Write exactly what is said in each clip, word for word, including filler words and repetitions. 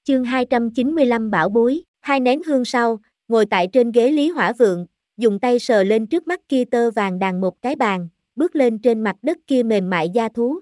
Chương hai trăm chín mươi lăm Bảo bối, hai nén hương sau, ngồi tại trên ghế Lý Hỏa Vượng, dùng tay sờ lên trước mắt kia tơ vàng đàn một cái bàn, bước lên trên mặt đất kia mềm mại da thú.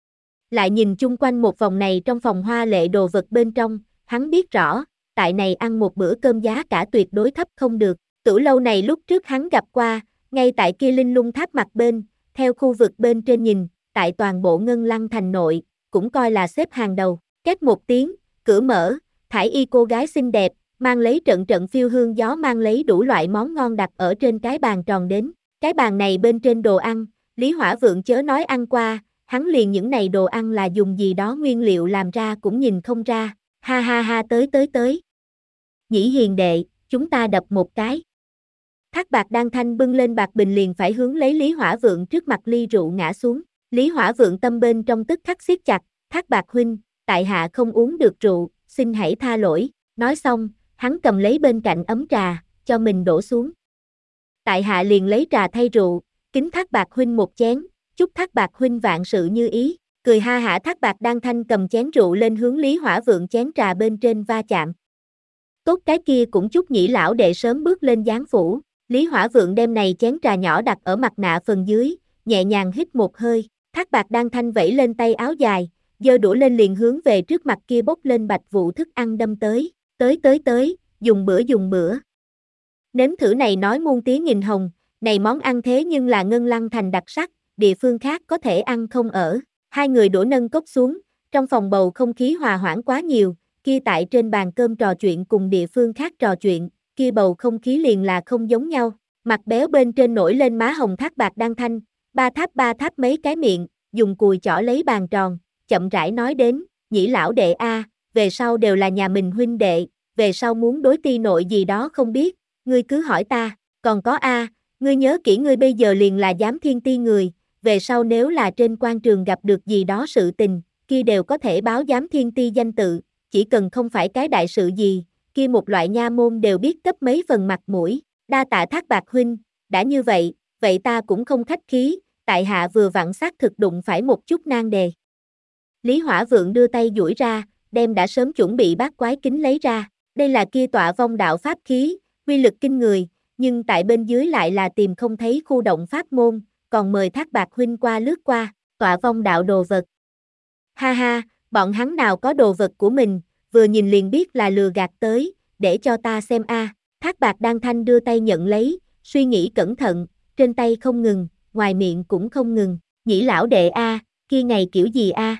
Lại nhìn chung quanh một vòng này trong phòng hoa lệ đồ vật bên trong, hắn biết rõ, tại này ăn một bữa cơm giá cả tuyệt đối thấp không được. Tử lâu này lúc trước hắn gặp qua, ngay tại kia linh lung tháp mặt bên, theo khu vực bên trên nhìn, tại toàn bộ Ngân Lăng thành nội, cũng coi là xếp hàng đầu. Két một tiếng, cửa mở, thải y cô gái xinh đẹp, mang lấy trận trận phiêu hương gió mang lấy đủ loại món ngon đặt ở trên cái bàn tròn đến. Cái bàn này bên trên đồ ăn, Lý Hỏa Vượng chớ nói ăn qua, hắn liền những này đồ ăn là dùng gì đó nguyên liệu làm ra cũng nhìn không ra. Ha ha ha tới tới tới. Nhĩ hiền đệ, chúng ta đập một cái. Thác Bạc Đan Thanh bưng lên bạc bình liền phải hướng lấy Lý Hỏa Vượng trước mặt ly rượu ngã xuống. Lý Hỏa Vượng tâm bên trong tức khắc siết chặt, Thác Bạc huynh, tại hạ không uống được rượu, xin hãy tha lỗi. Nói xong, hắn cầm lấy bên cạnh ấm trà, cho mình đổ xuống. Tại hạ liền lấy trà thay rượu, kính Thác Bạc huynh một chén, chúc Thác Bạc huynh vạn sự như ý. Cười ha hả Thác Bạc Đan Thanh cầm chén rượu lên hướng Lý Hỏa Vượng chén trà bên trên va chạm. Tốt cái kia cũng chúc Nhĩ lão đệ sớm bước lên giáng phủ. Lý Hỏa Vượng đem này chén trà nhỏ đặt ở mặt nạ phần dưới, nhẹ nhàng hít một hơi. Thác Bạc Đan Thanh vẫy lên tay áo dài, giơ đũa lên liền hướng về trước mặt kia bốc lên bạch vụ thức ăn đâm tới. Tới tới tới, dùng bữa dùng bữa. Nếm thử này nói muôn tiếng nghìn hồng, này món ăn thế nhưng là Ngân Lăng thành đặc sắc, địa phương khác có thể ăn không ở. Hai người đũa nâng cốc xuống, trong phòng bầu không khí hòa hoãn quá nhiều, kia tại trên bàn cơm trò chuyện cùng địa phương khác trò chuyện, kia bầu không khí liền là không giống nhau. Mặt béo bên trên nổi lên má hồng Thác Bạc Đan Thanh, ba tháp ba tháp mấy cái miệng, dùng cùi chỏ lấy bàn tròn, chậm rãi nói đến, Nhĩ lão đệ a, về sau đều là nhà mình huynh đệ, về sau muốn đối ti nội gì đó không biết, ngươi cứ hỏi ta, còn có a, ngươi nhớ kỹ ngươi bây giờ liền là giám thiên ti người, về sau nếu là trên quan trường gặp được gì đó sự tình, kia đều có thể báo giám thiên ti danh tự, chỉ cần không phải cái đại sự gì, kia một loại nha môn đều biết cấp mấy phần mặt mũi. Đa tạ Thác Bạc huynh, đã như vậy, vậy ta cũng không khách khí, tại hạ vừa vặn xác thực đụng phải một chút nan đề. Lý Hỏa Vượng đưa tay duỗi ra, đem đã sớm chuẩn bị bát quái kính lấy ra, đây là kia tọa vong đạo pháp khí, uy lực kinh người, nhưng tại bên dưới lại là tìm không thấy khu động pháp môn, còn mời Thác Bạc huynh qua lướt qua, tọa vong đạo đồ vật. Ha ha, bọn hắn nào có đồ vật của mình, vừa nhìn liền biết là lừa gạt tới, để cho ta xem a. Thác Bạc Đan Thanh đưa tay nhận lấy, suy nghĩ cẩn thận, trên tay không ngừng, ngoài miệng cũng không ngừng. Nhĩ lão đệ a, kia ngày kiểu gì a?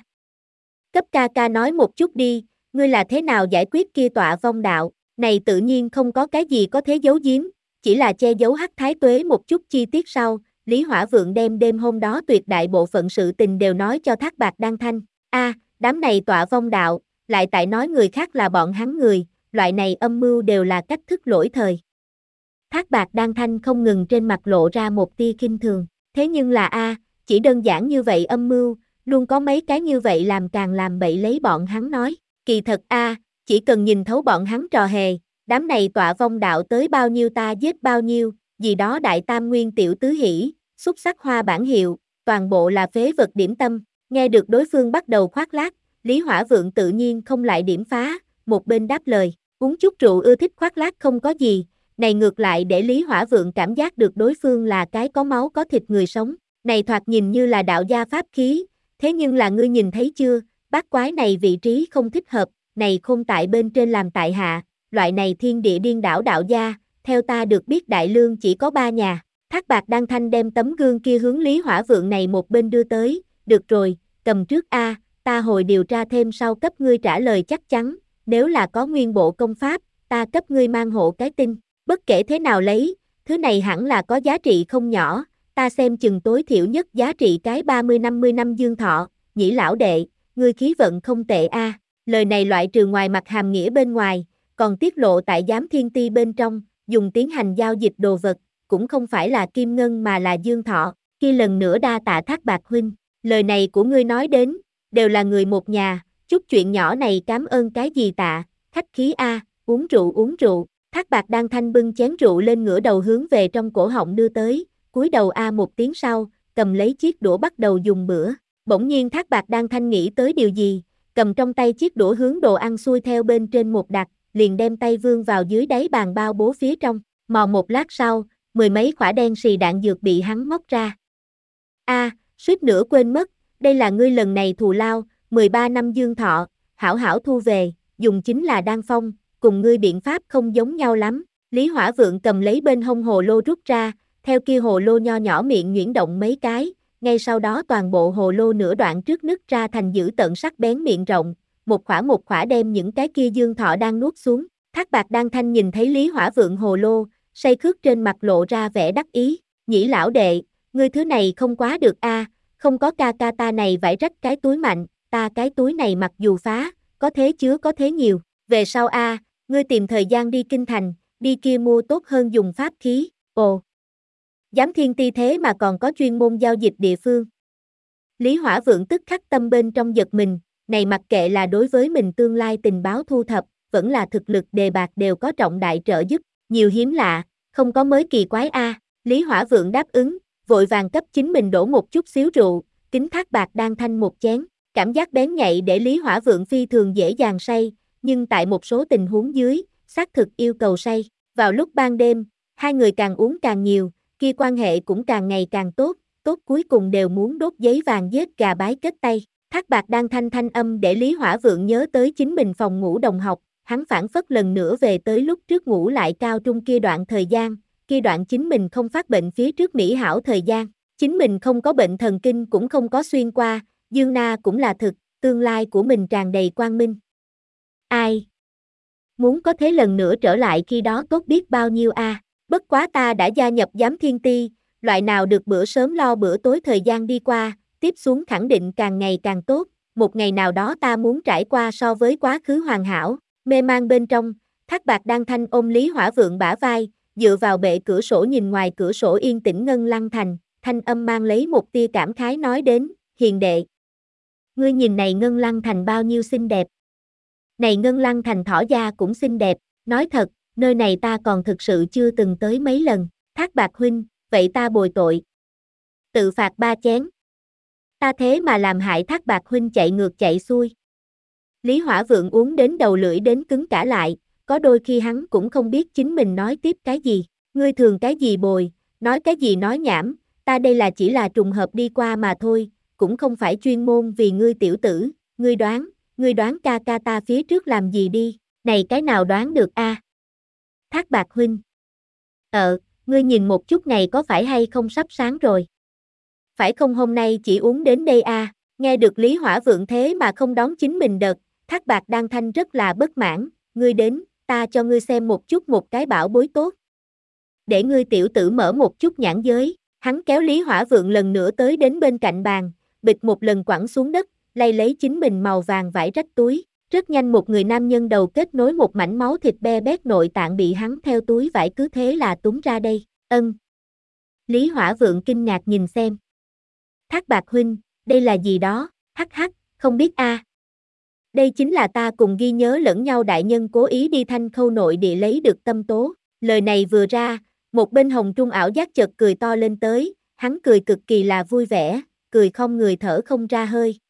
Cấp ca ca nói một chút đi, ngươi là thế nào giải quyết kia tọa vong đạo, này tự nhiên không có cái gì có thế giấu giếm, chỉ là che giấu hắc thái tuế một chút chi tiết sau, Lý Hỏa Vượng đem đêm hôm đó tuyệt đại bộ phận sự tình đều nói cho Thác Bạc Đan Thanh. A, đám này tọa vong đạo, lại tại nói người khác là bọn hắn người, loại này âm mưu đều là cách thức lỗi thời. Thác Bạc Đan Thanh không ngừng trên mặt lộ ra một tia khinh thường, thế nhưng là a, chỉ đơn giản như vậy âm mưu, luôn có mấy cái như vậy làm càng làm bậy lấy bọn hắn nói, kỳ thật a, chỉ cần nhìn thấu bọn hắn trò hề, đám này tọa vong đạo tới bao nhiêu ta giết bao nhiêu, gì đó đại tam nguyên tiểu tứ hỷ, xúc sắc hoa bản hiệu, toàn bộ là phế vật điểm tâm. Nghe được đối phương bắt đầu khoác lác, Lý Hỏa Vượng tự nhiên không lại điểm phá, một bên đáp lời, uống chút rượu ưa thích khoác lác không có gì, này ngược lại để Lý Hỏa Vượng cảm giác được đối phương là cái có máu có thịt người sống, này thoạt nhìn như là đạo gia pháp khí, thế nhưng là ngươi nhìn thấy chưa, bát quái này vị trí không thích hợp, này khôn tại bên trên làm tại hạ, loại này thiên địa điên đảo đạo gia, theo ta được biết Đại Lương chỉ có ba nhà. Thác Bạc Đan Thanh đem tấm gương kia hướng Lý Hỏa Vượng này một bên đưa tới, được rồi, cầm trước a, ta hồi điều tra thêm sau cấp ngươi trả lời chắc chắn, nếu là có nguyên bộ công pháp, ta cấp ngươi mang hộ cái tin, bất kể thế nào lấy, thứ này hẳn là có giá trị không nhỏ, ta xem chừng tối thiểu nhất giá trị cái ba mươi năm mươi năm dương thọ. Nhĩ lão đệ, ngươi khí vận không tệ a. Lời này loại trừ ngoài mặt hàm nghĩa bên ngoài, còn tiết lộ tại giám thiên ti bên trong, dùng tiến hành giao dịch đồ vật, cũng không phải là kim ngân mà là dương thọ, khi lần nữa đa tạ Thác Bạc huynh, lời này của ngươi nói đến, đều là người một nhà, chút chuyện nhỏ này cảm ơn cái gì tạ, khách khí a, uống rượu uống rượu. Thác Bạc Đan Thanh bưng chén rượu lên ngửa đầu hướng về trong cổ họng đưa tới, cúi đầu a một tiếng sau, cầm lấy chiếc đũa bắt đầu dùng bữa. Bỗng nhiên Thác Bạc Đan Thanh nghĩ tới điều gì, cầm trong tay chiếc đũa hướng đồ ăn xuôi theo bên trên một đặt, liền đem tay vươn vào dưới đáy bàn bao bố phía trong, mò một lát sau, mười mấy quả đen xì đạn dược bị hắn móc ra. A, suýt nữa quên mất, đây là ngươi lần này thù lao, mười ba năm dương thọ, hảo hảo thu về, dùng chính là đan phong, cùng ngươi biện pháp không giống nhau lắm. Lý Hỏa Vượng cầm lấy bên hông hồ lô rút ra, theo kia hồ lô nho nhỏ miệng nhuyễn động mấy cái, ngay sau đó toàn bộ hồ lô nửa đoạn trước nứt ra thành dữ tợn sắc bén miệng rộng, một khỏa một khỏa đem những cái kia dương thọ đang nuốt xuống. Thác Bạt Đan Thanh nhìn thấy Lý Hỏa Vượng hồ lô, say khướt trên mặt lộ ra vẻ đắc ý, Nhĩ lão đệ, ngươi thứ này không quá được a, không có ca ca ta này vải rách cái túi mạnh, ta cái túi này mặc dù phá, có thế chứa có thế nhiều, về sau a, ngươi tìm thời gian đi kinh thành, đi kia mua tốt hơn dùng pháp khí, ồ. Giám thiên ti thế mà còn có chuyên môn giao dịch địa phương. Lý Hỏa Vượng tức khắc tâm bên trong giật mình, này mặc kệ là đối với mình tương lai tình báo thu thập, vẫn là thực lực đề bạc đều có trọng đại trợ giúp, nhiều hiếm lạ, không có mới kỳ quái a. Lý Hỏa Vượng đáp ứng, vội vàng cấp chính mình đổ một chút xíu rượu, kính Thác Bạt Đan Thanh một chén, cảm giác bén nhạy để Lý Hỏa Vượng phi thường dễ dàng say, nhưng tại một số tình huống dưới, xác thực yêu cầu say. Vào lúc ban đêm, hai người càng uống càng nhiều, kia quan hệ cũng càng ngày càng tốt, tốt cuối cùng đều muốn đốt giấy vàng giết gà bái kết tay. Thác Bạt Đan Thanh thanh âm để Lý Hỏa Vượng nhớ tới chính mình phòng ngủ đồng học, hắn phản phất lần nữa về tới lúc trước ngủ lại cao trung kia đoạn thời gian, kia đoạn chính mình không phát bệnh phía trước mỹ hảo thời gian, chính mình không có bệnh thần kinh cũng không có xuyên qua, Dương Na cũng là thực, tương lai của mình tràn đầy quang minh. Ai? Muốn có thế lần nữa trở lại khi đó tốt biết bao nhiêu a. À. Bất quá ta đã gia nhập giám thiên ti, loại nào được bữa sớm lo bữa tối thời gian đi qua, tiếp xuống khẳng định càng ngày càng tốt, một ngày nào đó ta muốn trải qua so với quá khứ hoàn hảo. Mê mang bên trong, Thác Bạt Đan Thanh ôm Lý Hỏa Vượng bả vai, dựa vào bệ cửa sổ nhìn ngoài cửa sổ yên tĩnh Ngân Lăng Thành, thanh âm mang lấy một tia cảm khái nói đến, hiền đệ. Ngươi nhìn này Ngân Lăng Thành bao nhiêu xinh đẹp. Này Ngân Lăng Thành thỏ da cũng xinh đẹp, nói thật, nơi này ta còn thực sự chưa từng tới mấy lần, Thác Bạt huynh, vậy ta bồi tội. Tự phạt ba chén. Ta thế mà làm hại Thác Bạt huynh chạy ngược chạy xuôi. Lý Hỏa Vượng uống đến đầu lưỡi đến cứng cả lại, có đôi khi hắn cũng không biết chính mình nói tiếp cái gì, ngươi thường cái gì bồi, nói cái gì nói nhảm, ta đây là chỉ là trùng hợp đi qua mà thôi, cũng không phải chuyên môn vì ngươi tiểu tử, ngươi đoán, ngươi đoán ca ca ta phía trước làm gì đi, này cái nào đoán được a? À? Thác Bạt huynh. Ờ, ngươi nhìn một chút này có phải hay không sắp sáng rồi. Phải không hôm nay chỉ uống đến đây a? À? Nghe được Lý Hỏa Vượng thế mà không đón chính mình đợt, Thác Bạt Đan Thanh rất là bất mãn, ngươi đến, ta cho ngươi xem một chút một cái bảo bối tốt. Để ngươi tiểu tử mở một chút nhãn giới, hắn kéo Lý Hỏa Vượng lần nữa tới đến bên cạnh bàn, bịch một lần quẳng xuống đất, lay lấy chính mình màu vàng vải rách túi, rất nhanh một người nam nhân đầu kết nối một mảnh máu thịt be bét nội tạng bị hắn theo túi vải cứ thế là túm ra đây, ân. Lý Hỏa Vượng kinh ngạc nhìn xem. Thác Bạt huynh, đây là gì đó, hắc hắc, không biết a. À. Đây chính là ta cùng ghi nhớ lẫn nhau đại nhân cố ý đi Thanh Khâu nội địa lấy được tâm tố. Lời này vừa ra, một bên hồng trung ảo giác chợt cười to lên tới, hắn cười cực kỳ là vui vẻ, cười không người thở không ra hơi.